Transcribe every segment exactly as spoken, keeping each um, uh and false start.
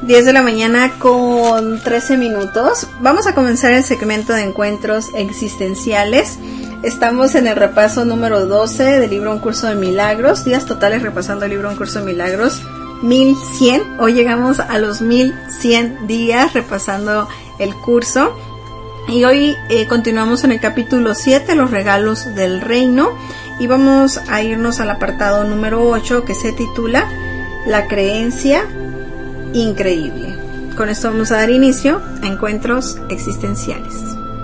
diez de la mañana con trece minutos. Vamos a comenzar el segmento de encuentros existenciales. Estamos en el repaso número doce del libro Un Curso de Milagros. Días totales repasando el libro Un Curso de Milagros. mil cien. Hoy llegamos a los mil cien días repasando el curso. Y hoy eh, continuamos en el capítulo siete, los regalos del reino. Y vamos a irnos al apartado número ocho, que se titula La creencia increíble. Con esto vamos a dar inicio a encuentros existenciales.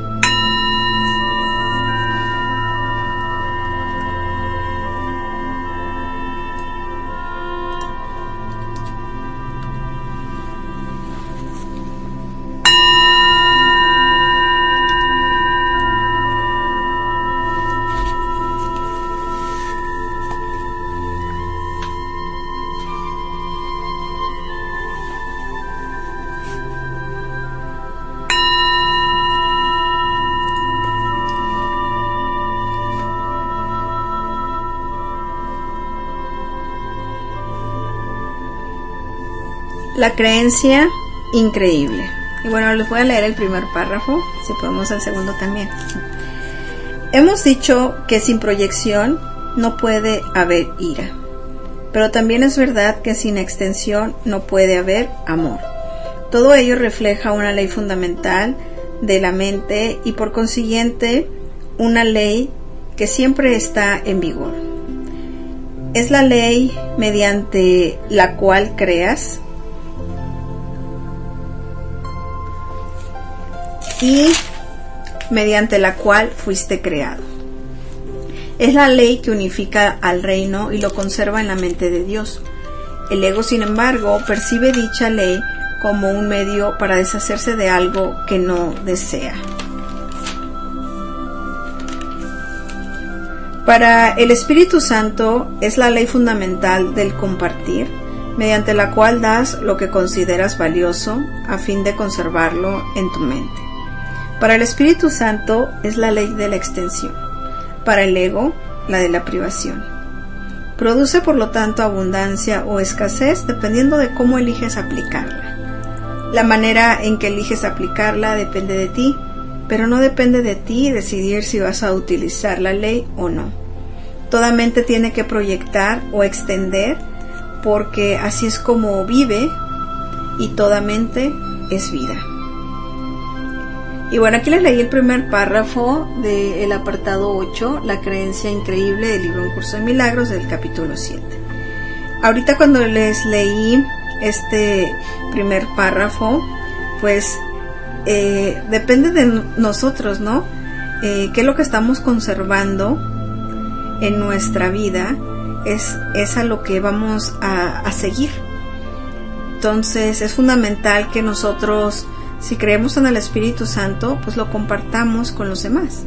La creencia increíble. Y bueno, les voy a leer el primer párrafo, si podemos el segundo también. Hemos dicho que sin proyección no puede haber ira, pero también es verdad que sin extensión no puede haber amor. Todo ello refleja una ley fundamental de la mente y por consiguiente una ley que siempre está en vigor. Es la ley mediante la cual creas y mediante la cual fuiste creado. Es la ley que unifica al reino y lo conserva en la mente de Dios. El ego, sin embargo, percibe dicha ley como un medio para deshacerse de algo que no desea. Para el Espíritu Santo es la ley fundamental del compartir, mediante la cual das lo que consideras valioso a fin de conservarlo en tu mente. Para el Espíritu Santo es la ley de la extensión, para el ego, la de la privación. Produce por lo tanto abundancia o escasez dependiendo de cómo eliges aplicarla. La manera en que eliges aplicarla depende de ti, pero no depende de ti decidir si vas a utilizar la ley o no. Toda mente tiene que proyectar o extender, porque así es como vive y toda mente es vida. Y bueno, aquí les leí el primer párrafo del apartado ocho, La creencia increíble del libro Un Curso de Milagros, del capítulo siete. Ahorita cuando les leí este primer párrafo, pues eh, depende de nosotros, ¿no? Eh, ¿Qué es lo que estamos conservando en nuestra vida? Es, es a lo que vamos a, a seguir. Entonces es fundamental que nosotros, si creemos en el Espíritu Santo, pues lo compartamos con los demás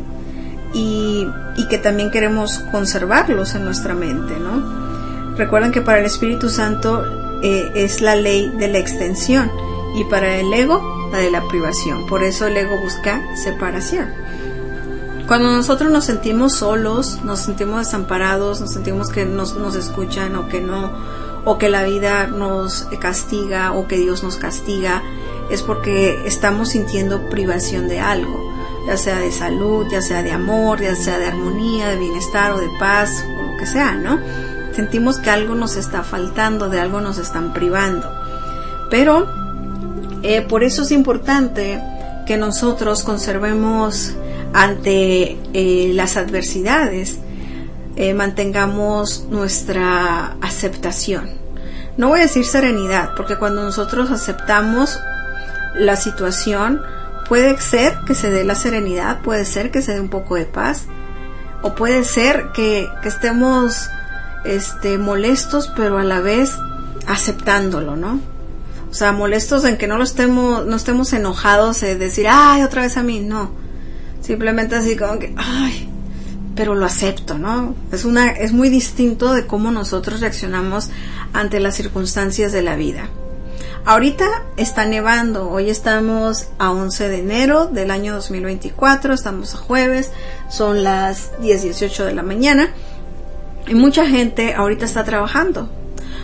y, y que también queremos conservarlos en nuestra mente, ¿no? Recuerden que para el Espíritu Santo eh, es la ley de la extensión y para el ego la de la privación. Por eso el ego busca separación. Cuando nosotros nos sentimos solos, nos sentimos desamparados, nos sentimos que nos, nos escuchan o que no, o que la vida nos castiga o que Dios nos castiga, es porque estamos sintiendo privación de algo, ya sea de salud, ya sea de amor, ya sea de armonía, de bienestar o de paz, o lo que sea, ¿no? Sentimos que algo nos está faltando, de algo nos están privando. Pero eh, por eso es importante que nosotros conservemos ante eh, las adversidades, eh, mantengamos nuestra aceptación. No voy a decir serenidad, porque cuando nosotros aceptamos la situación, puede ser que se dé la serenidad, puede ser que se dé un poco de paz, o puede ser que, que estemos este, molestos, pero a la vez aceptándolo, ¿no? O sea, molestos en que no lo estemos, no estemos enojados de decir, ay, otra vez a mí, no. Simplemente así como que, ay, pero lo acepto, ¿no? Es una, es muy distinto de cómo nosotros reaccionamos ante las circunstancias de la vida. Ahorita está nevando, hoy estamos a once de enero del año dos mil veinticuatro, estamos a jueves, son las diez dieciocho de la mañana y mucha gente ahorita está trabajando.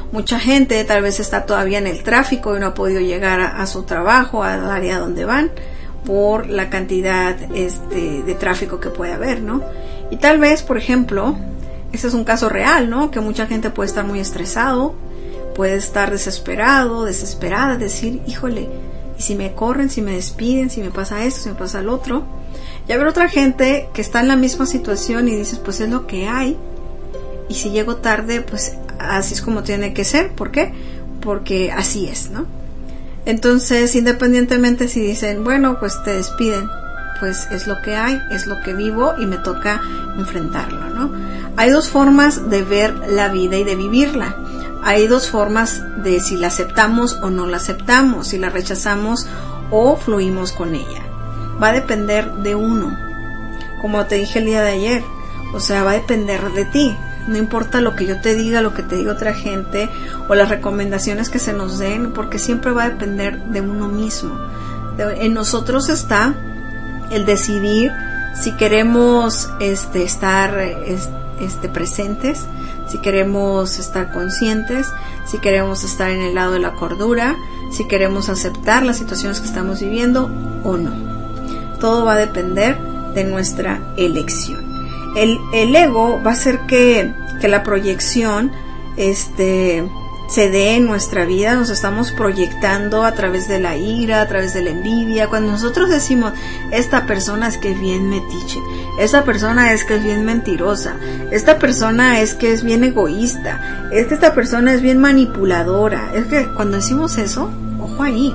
Mucha gente tal vez está todavía en el tráfico y no ha podido llegar a, a su trabajo, al área donde van, por la cantidad este, de tráfico que puede haber, ¿no? Y tal vez, por ejemplo, este es un caso real, ¿no? Que mucha gente puede estar muy estresado, puede estar desesperado, desesperada, decir, híjole, ¿y si me corren, si me despiden, si me pasa esto, si me pasa lo otro? Y habrá otra gente que está en la misma situación y dices, pues es lo que hay, y si llego tarde, pues así es como tiene que ser. ¿Por qué? Porque así es, ¿no? Entonces, independientemente si dicen, bueno, pues te despiden, pues es lo que hay, es lo que vivo y me toca enfrentarlo, ¿no? Hay dos formas de ver la vida y de vivirla. Hay dos formas de si la aceptamos o no la aceptamos, si la rechazamos o fluimos con ella. Va a depender de uno, como te dije el día de ayer, o sea, va a depender de ti. No importa lo que yo te diga, lo que te diga otra gente o las recomendaciones que se nos den, porque siempre va a depender de uno mismo. En nosotros está el decidir si queremos este, estar este, presentes, si queremos estar conscientes, si queremos estar en el lado de la cordura, si queremos aceptar las situaciones que estamos viviendo o no. Todo va a depender de nuestra elección. El, el ego va a hacer que, que la proyección este, se dé en nuestra vida. Nos estamos proyectando a través de la ira, a través de la envidia. Cuando nosotros decimos, esta persona es que es bien metiche, esta persona es que es bien mentirosa, esta persona es que es bien egoísta, es que esta persona es bien manipuladora, es que cuando decimos eso, ojo ahí,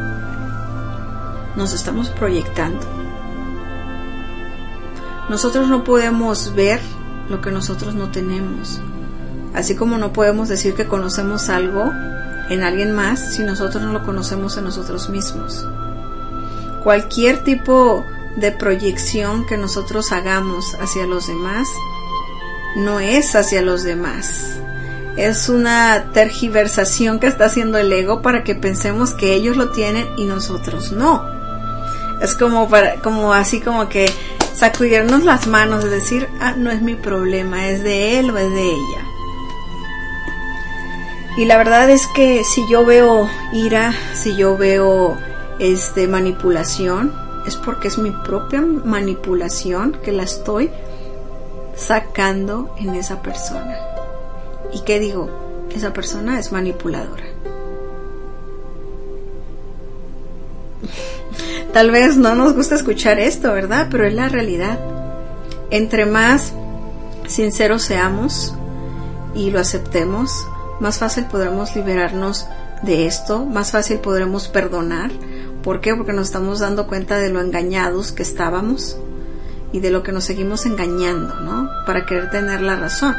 nos estamos proyectando. Nosotros no podemos ver lo que nosotros no tenemos. Así como no podemos decir que conocemos algo en alguien más si nosotros no lo conocemos en nosotros mismos. Cualquier tipo de proyección que nosotros hagamos hacia los demás no es hacia los demás. Es una tergiversación que está haciendo el ego para que pensemos que ellos lo tienen y nosotros no. Es como para, como así como que sacudirnos las manos, es decir, ah, no es mi problema, es de él o es de ella. Y la verdad es que si yo veo ira, si yo veo este manipulación, es porque es mi propia manipulación que la estoy sacando en esa persona. ¿Y qué digo? Esa persona es manipuladora. Tal vez no nos gusta escuchar esto, ¿verdad? Pero es la realidad. Entre más sinceros seamos y lo aceptemos, más fácil podremos liberarnos de esto, más fácil podremos perdonar. ¿Por qué? Porque nos estamos dando cuenta de lo engañados que estábamos y de lo que nos seguimos engañando, ¿no? Para querer tener la razón.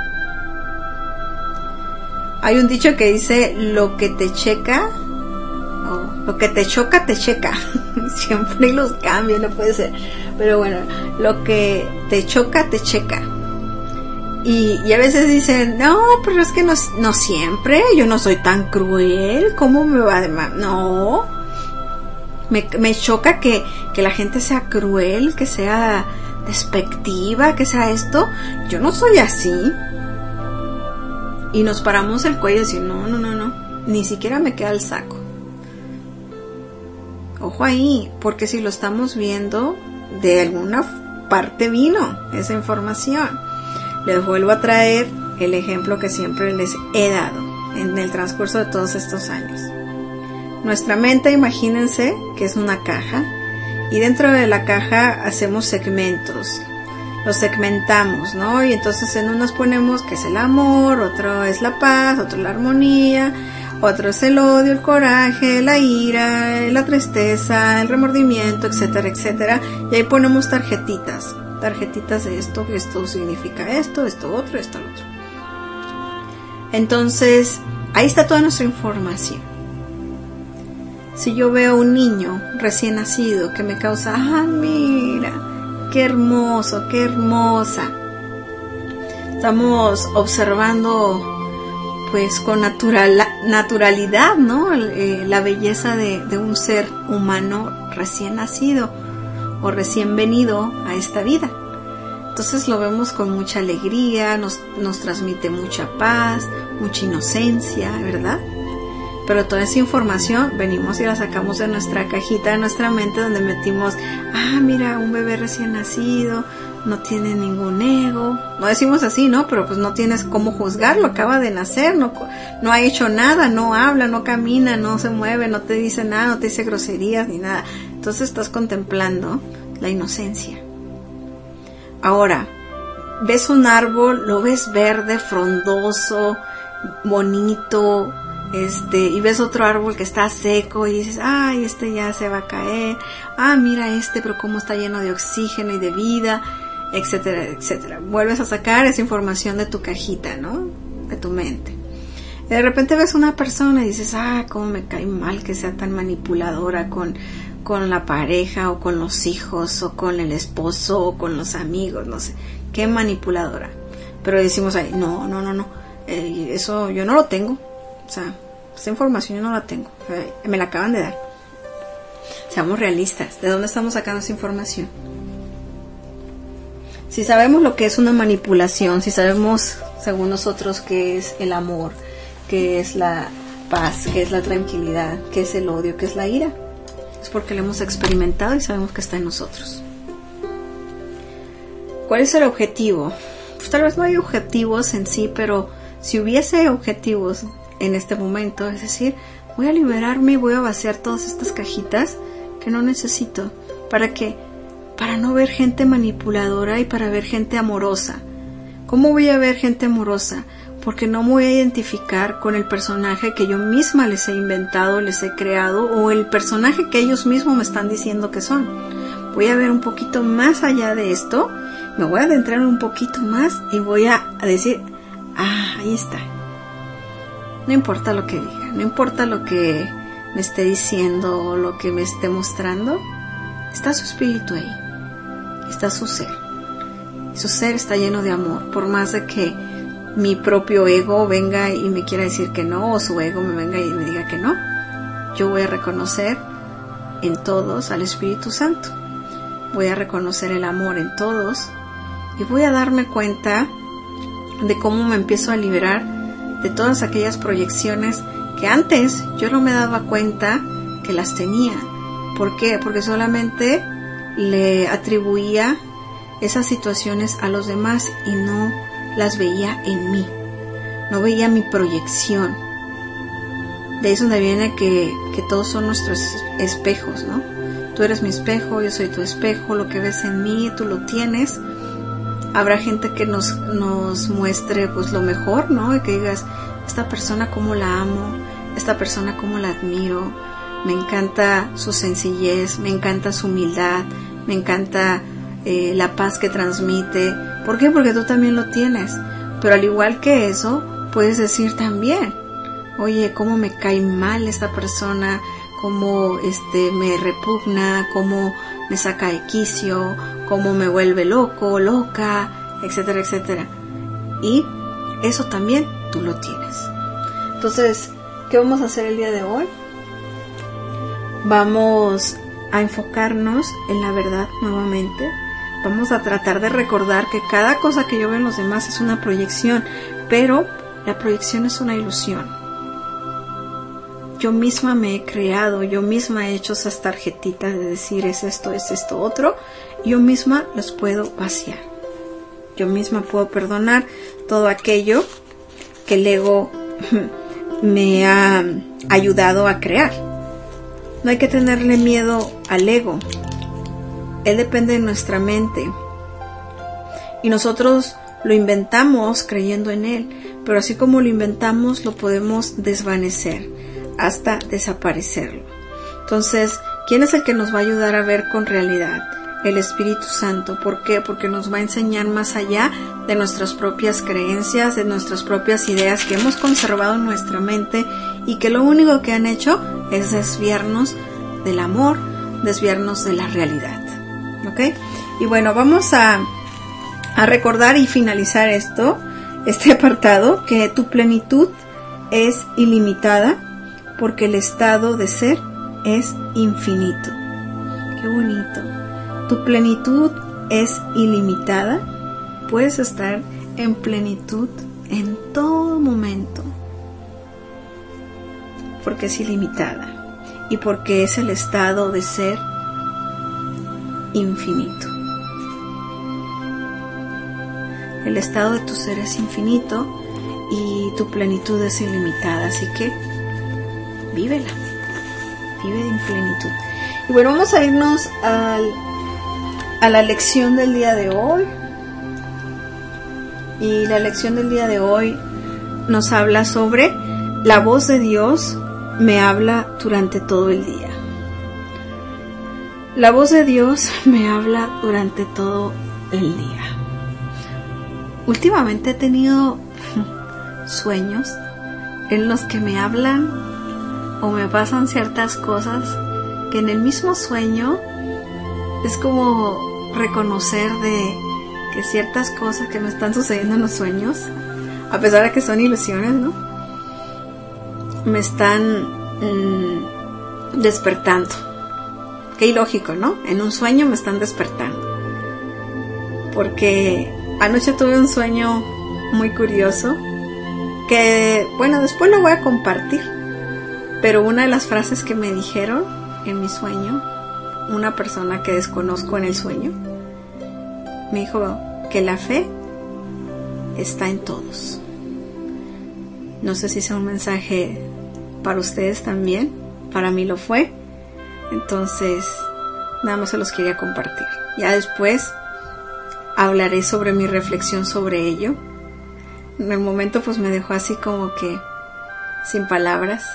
Hay un dicho que dice, lo que te checa, o lo que te choca, te checa. Siempre los cambios, no puede ser. Pero bueno, lo que te choca, te checa. Y, y a veces dicen, no, pero es que no, no siempre, yo no soy tan cruel, ¿cómo me va a demandar? No, me, me choca que, que la gente sea cruel, que sea despectiva, que sea esto, yo no soy así. Y nos paramos el cuello y decimos, no, no, no, no, ni siquiera me queda el saco. Ojo ahí, porque si lo estamos viendo, de alguna parte vino esa información. Les vuelvo a traer el ejemplo que siempre les he dado en el transcurso de todos estos años. Nuestra mente, imagínense que es una caja y dentro de la caja hacemos segmentos, los segmentamos, ¿no? Y entonces en unos ponemos que es el amor, otro es la paz, otro la armonía, otro es el odio, el coraje, la ira, la tristeza, el remordimiento, etcétera, etcétera. Y ahí ponemos tarjetitas. tarjetitas de esto, esto significa esto, esto otro, esto otro. Entonces, ahí está toda nuestra información. Si yo veo un niño recién nacido que me causa, ah, mira, qué hermoso, qué hermosa. Estamos observando, pues, con natural, naturalidad, ¿no? Eh, la belleza de, de un ser humano recién nacido o recién venido a esta vida. Entonces lo vemos con mucha alegría, nos, nos transmite mucha paz, mucha inocencia, ¿verdad? Pero toda esa información venimos y la sacamos de nuestra cajita, de nuestra mente, donde metimos, ah, mira, un bebé recién nacido, no tiene ningún ego. No decimos así, ¿no? Pero pues no tienes cómo juzgarlo, acaba de nacer, no, no ha hecho nada, no habla, no camina, no se mueve, no te dice nada, no te dice groserías ni nada. Entonces estás contemplando la inocencia. Ahora, ves un árbol, lo ves verde, frondoso, bonito, este, y ves otro árbol que está seco y dices, ay, este ya se va a caer, ah, mira este, pero cómo está lleno de oxígeno y de vida, etcétera, etcétera. Vuelves a sacar esa información de tu cajita, ¿no? De tu mente. Y de repente ves una persona y dices, ah, cómo me cae mal que sea tan manipuladora con, con la pareja o con los hijos o con el esposo o con los amigos, no sé, qué manipuladora. Pero decimos ahí, no, no, no, no, eh, eso yo no lo tengo. O sea, esa información yo no la tengo, me la acaban de dar. Seamos realistas, ¿de dónde estamos sacando esa información? Si sabemos lo que es una manipulación, si sabemos, según nosotros, qué es el amor, qué es la paz, qué es la tranquilidad, qué es el odio, qué es la ira, es porque lo hemos experimentado y sabemos que está en nosotros. ¿Cuál es el objetivo? Pues tal vez no hay objetivos en sí, pero si hubiese objetivos en este momento, es decir, voy a liberarme y voy a vaciar todas estas cajitas que no necesito. ¿Para qué? Para no ver gente manipuladora y para ver gente amorosa. ¿Cómo voy a ver gente amorosa? Porque no me voy a identificar con el personaje que yo misma les he inventado, les he creado, o el personaje que ellos mismos me están diciendo que son. Voy a ver un poquito más allá de esto, me voy a adentrar un poquito más y voy a decir, ah, ahí está. No importa lo que diga, no importa lo que me esté diciendo o lo que me esté mostrando, está su espíritu ahí, está su ser. Y su ser está lleno de amor, por más de que mi propio ego venga y me quiera decir que no, o su ego me venga y me diga que no. Yo voy a reconocer en todos al Espíritu Santo, voy a reconocer el amor en todos y voy a darme cuenta de cómo me empiezo a liberar de todas aquellas proyecciones que antes yo no me daba cuenta que las tenía. ¿Por qué? Porque solamente le atribuía esas situaciones a los demás y no las veía en mí. No veía mi proyección. De ahí es donde viene que, que todos son nuestros espejos, ¿no? Tú eres mi espejo, yo soy tu espejo, lo que ves en mí, tú lo tienes. Habrá gente que nos, nos muestre pues lo mejor, ¿no? Y que digas, esta persona cómo la amo, esta persona cómo la admiro, me encanta su sencillez, me encanta su humildad, me encanta eh, la paz que transmite. ¿Por qué? Porque tú también lo tienes. Pero al igual que eso, puedes decir también, oye, cómo me cae mal esta persona, cómo este, me repugna, cómo me saca de quicio, cómo me vuelve loco, loca, etcétera, etcétera. Y eso también tú lo tienes. Entonces, ¿qué vamos a hacer el día de hoy? Vamos a enfocarnos en la verdad nuevamente. Vamos a tratar de recordar que cada cosa que yo veo en los demás es una proyección, pero la proyección es una ilusión. Yo misma me he creado, yo misma he hecho esas tarjetitas de decir es esto, es esto, otro. Yo misma las puedo vaciar. Yo misma puedo perdonar todo aquello que el ego me ha ayudado a crear. No hay que tenerle miedo al ego. Él depende de nuestra mente. Y nosotros lo inventamos creyendo en él. Pero así como lo inventamos, lo podemos desvanecer hasta desaparecerlo. Entonces, ¿quién es el que nos va a ayudar a ver con realidad? El Espíritu Santo. ¿Por qué? Porque nos va a enseñar más allá de nuestras propias creencias, de nuestras propias ideas que hemos conservado en nuestra mente y que lo único que han hecho es desviarnos del amor, desviarnos de la realidad. ¿Ok? Y bueno, vamos a, a recordar y finalizar esto, este apartado, que tu plenitud es ilimitada porque el estado de ser es infinito. Qué bonito. Tu plenitud es ilimitada. Puedes estar en plenitud en todo momento, porque es ilimitada y porque es el estado de ser infinito. El estado de tu ser es infinito y tu plenitud es ilimitada, así que vívela, vive en plenitud. Y bueno, vamos a irnos al, a la lección del día de hoy. Y la lección del día de hoy nos habla sobre la voz de Dios me habla durante todo el día. La voz de Dios me habla durante todo el día. Últimamente he tenido sueños en los que me hablan o me pasan ciertas cosas que en el mismo sueño es como reconocer de que ciertas cosas que me están sucediendo en los sueños, a pesar de que son ilusiones, ¿no?, me están mmm, despertando. Qué ilógico, ¿no? En un sueño me están despertando. Porque anoche tuve un sueño muy curioso que, bueno, después lo voy a compartir. Pero una de las frases que me dijeron en mi sueño, una persona que desconozco en el sueño, me dijo que la fe está en todos. No sé si sea un mensaje para ustedes también. Para mí lo fue. Entonces, nada más se los quería compartir. Ya después hablaré sobre mi reflexión sobre ello. En el momento pues me dejó así como que sin palabras.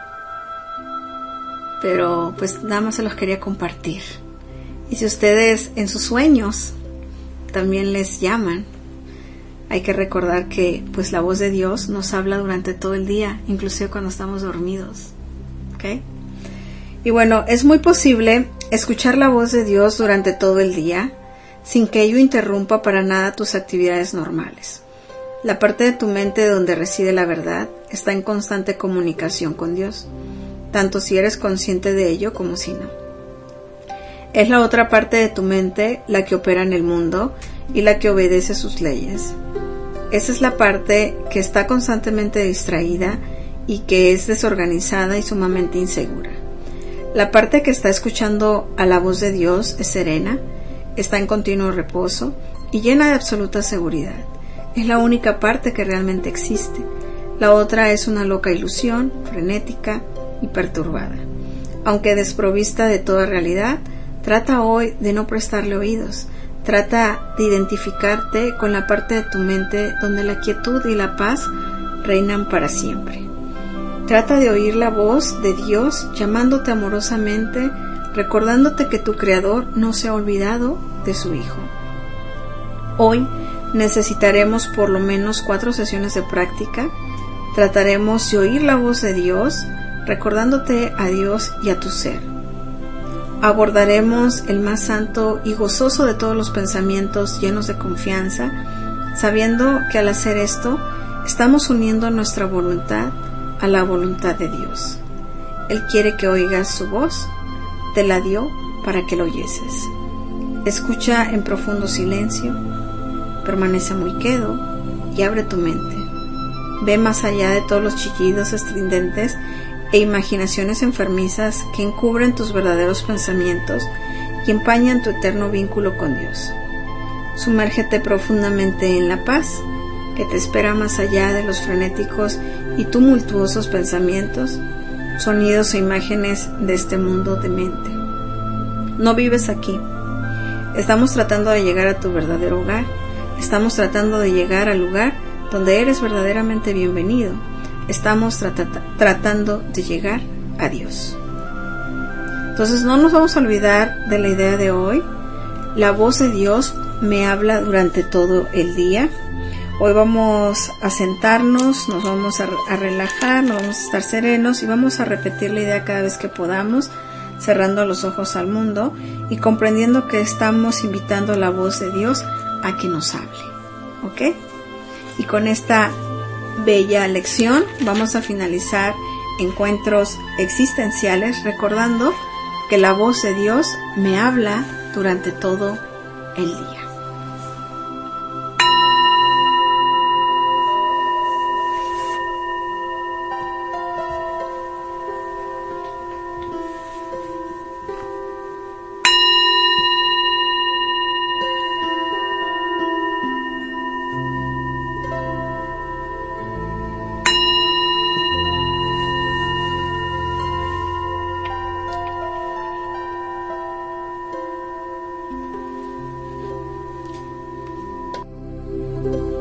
Pero pues nada más se los quería compartir. Y si ustedes en sus sueños también les llaman, hay que recordar que pues la voz de Dios nos habla durante todo el día, inclusive cuando estamos dormidos. ¿Ok? Y bueno, es muy posible escuchar la voz de Dios durante todo el día sin que ello interrumpa para nada tus actividades normales. La parte de tu mente donde reside la verdad está en constante comunicación con Dios, tanto si eres consciente de ello como si no. Es la otra parte de tu mente la que opera en el mundo y la que obedece sus leyes. Esa es la parte que está constantemente distraída y que es desorganizada y sumamente insegura. La parte que está escuchando a la voz de Dios es serena, está en continuo reposo y llena de absoluta seguridad. Es la única parte que realmente existe. La otra es una loca ilusión, frenética y perturbada. Aunque desprovista de toda realidad, trata hoy de no prestarle oídos. Trata de identificarte con la parte de tu mente donde la quietud y la paz reinan para siempre. Trata de oír la voz de Dios llamándote amorosamente, recordándote que tu Creador no se ha olvidado de su Hijo. Hoy necesitaremos por lo menos cuatro sesiones de práctica. Trataremos de oír la voz de Dios, recordándote a Dios y a tu ser. Abordaremos el más santo y gozoso de todos los pensamientos llenos de confianza, sabiendo que al hacer esto estamos uniendo nuestra voluntad a la voluntad de Dios. Él quiere que oigas su voz, te la dio para que lo oyeses. Escucha en profundo silencio, permanece muy quedo y abre tu mente. Ve más allá de todos los chillidos estridentes e imaginaciones enfermizas que encubren tus verdaderos pensamientos y empañan tu eterno vínculo con Dios. Sumérgete profundamente en la paz que te espera más allá de los frenéticos y tumultuosos pensamientos, sonidos e imágenes de este mundo de mente. No vives aquí. Estamos tratando de llegar a tu verdadero hogar. Estamos tratando de llegar al lugar donde eres verdaderamente bienvenido. Estamos trat- tratando de llegar a Dios. Entonces no nos vamos a olvidar de la idea de hoy. La voz de Dios me habla durante todo el día. Hoy vamos a sentarnos, nos vamos a, a relajar, nos vamos a estar serenos y vamos a repetir la idea cada vez que podamos, cerrando los ojos al mundo y comprendiendo que estamos invitando a la voz de Dios a que nos hable. ¿Ok? Y con esta bella lección vamos a finalizar encuentros existenciales recordando que la voz de Dios me habla durante todo el día. Santo.